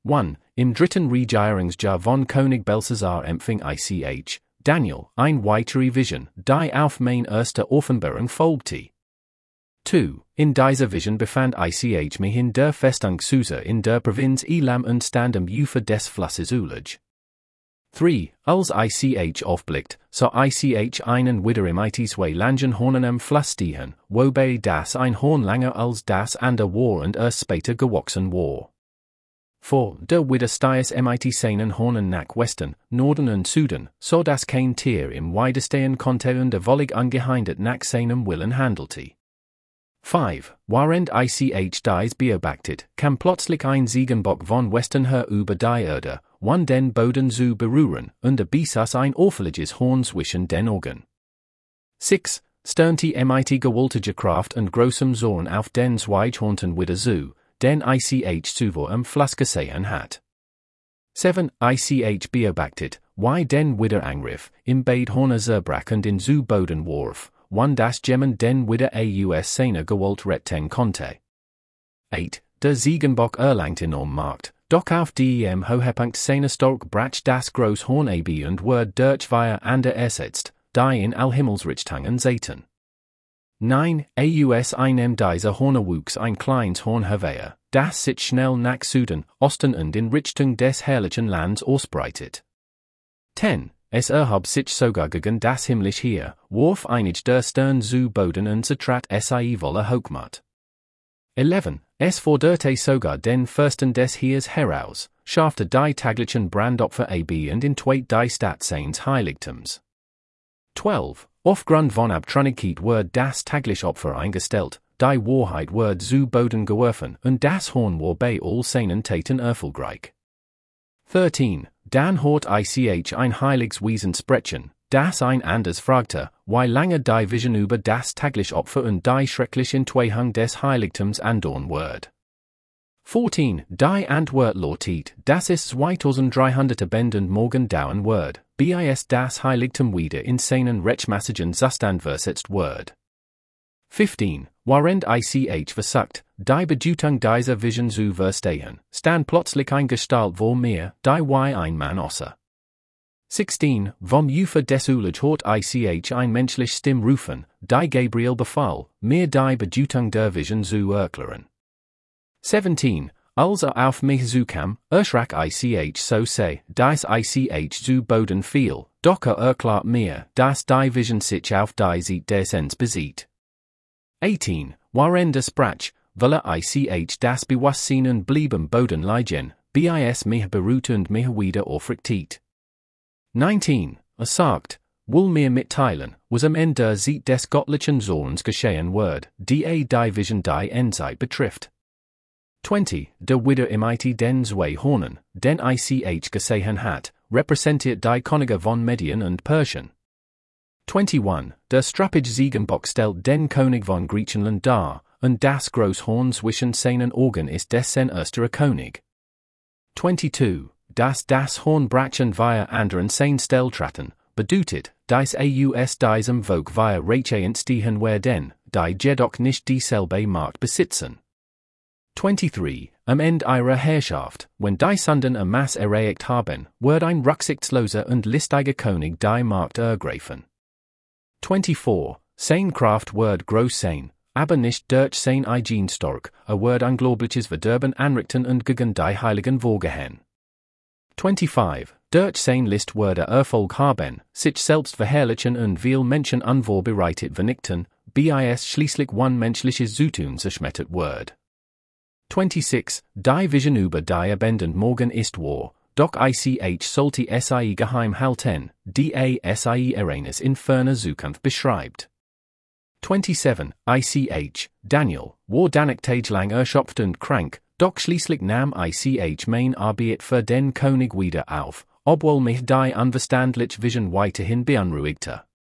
1. Im dritten Regierungsjahr von König Belshazzar empfing ich, Daniel, ein weitere Vision, die auf mein erster Offenbarung folgte. 2. In dieser Vision befand ich mich in der Festung Susa in der Provinz Elam und stand am Ufer des Flusses Ulaj. 3. Als ich aufblickt, sah ich einen wieder im zwei langen Hornen am Fluss stehen, wobei das ein Horn länger als das andere war und später gewachsen war. 4. Der wieder stiess seinen Hornen nach Westen, Norden und Süden, so dass kein Tier im Widerstehen konnte und völlig ungehindert nach seinem Willen handelte. 5. Während ich dies beobachtet, kam plötzlich ein Ziegenbock von Westen her über die Erde, wann den Boden zu berühren, und besaß ein auffälliges Horn zwischen den Augen. 6. Sternte gewaltige Kraft und großem Zorn auf den Zweihornten wieder zu, den ich zuvor am Fluss gesehen hat. 7. Ich beobachtet, wie den wieder angriff, im Beidhorner zerbrach und in zu Boden warf, wann das Gemmen den wieder seine Gewalt retten konnte. 8. Der Ziegenbock erlangt enorm Macht, doch auf dem Hohepunkt seiner Stork brach das Großhorn und wurde durch via ander ersetzt, die in Allhimmelsrichtungen Satan. 9. Einem dieser Horne wuchs ein kleines Horn herbei, das sich schnell nach Süden, Osten und in Richtung des herrlichen Lands ausbreitet. 10. Es erhob sich sogar gegen das himmlisch Heer, warf einig der Stern zu Boden und zertrat volle Hochmacht. 11. Es forderte sogar den Fürsten des Heers heraus, schaffte die taglichen Brandopfer und in die Stadt seines Heiligtums. 12. Aufgrund von Abtrünnigkeit wurde das tagliche Opfer eingestellt, die Wahrheit wurde zu Boden geworfen und das Horn war bei all seinen Taten erfolgreich. 13. Dann hört ich ein heiliges Wesen sprechen, das ein anders fragte, wie lange die Vision über das tagliche Opfer und die schreckliche Entweihung des Heiligtums andauern wird. 14. Die Antwort lautet, dass es 2300 Bänden morgen dauern wird, bis das Heiligtum wieder in seinen rechtmäßigen Zustand versetzt wird. 15. Während ich versagt, die Bedeutung dieser Vision zu verstehen, stand plötzlich ein Gestalt vor mir, die wie ein Mann aussah. 16. Vom Ufer des Ulaj hört ich ein menschlich Stimm rufen, die Gabriel befahl, mir die Bedeutung der Vision zu erklären. 17. Als auf mich zukam, erschrak ich so sehr, dass ich zu Boden fiel, doch erklärt mir, dass die Vision sich auf die Seite des Ends besieht. 18. Während es sprach, weil ich das Bewusstsein und blieben Boden liegen, bis mich beruht und mich wieder aufrichtet. 19. Sagt, will mir mitteilen, was am Ende der Seite des göttlichen Zorns geschehen wird, die Vision die Endzeit betrifft. 20. Der wieder im den zwei Hornen, den ich gesehen hat, repräsentiert die Könige von Medien und Persien. 21. Der strappige Ziegenbock stellt den König von Griechenland dar, und das Großhorn zwischen seinen Augen ist dessen erster König. 22. Dass das Horn brachen via anderen sein Stell traten, bedeutet, dass diesem Volk via Reiche entstehen werden, die jedoch nicht dieselbe Macht besitzen. 23. Am Ende ihrer Herrschaft, wenn die Sünden am Mass erreicht haben, wird ein rücksichtsloser und listiger König die Macht ergreifen. 24. Sein Kraft wird groß sein, aber nicht durch sein eigen stark, wird ein globliches Verderben anrichten und gegen die Heiligen vorgehen. 25. Durch sein List wird Erfolg haben, sich selbst verherrlichen und viel Menschen unvorbereitet vernichten, bis schließlich ein menschliches Zutun zerschmettert wird. 26. Die Vision über die Abendend morgen ist wahr, doch ich sollte geheim halten, die Arenas in ferner Zukunft beschreibt. 27. Ich, Daniel, war danach tagelang erschöpft und krank, doch schließlich nahm ich mein Arbeit für den König wieder auf, obwohl mich die unverständliche Vision weiterhin beunruhigte.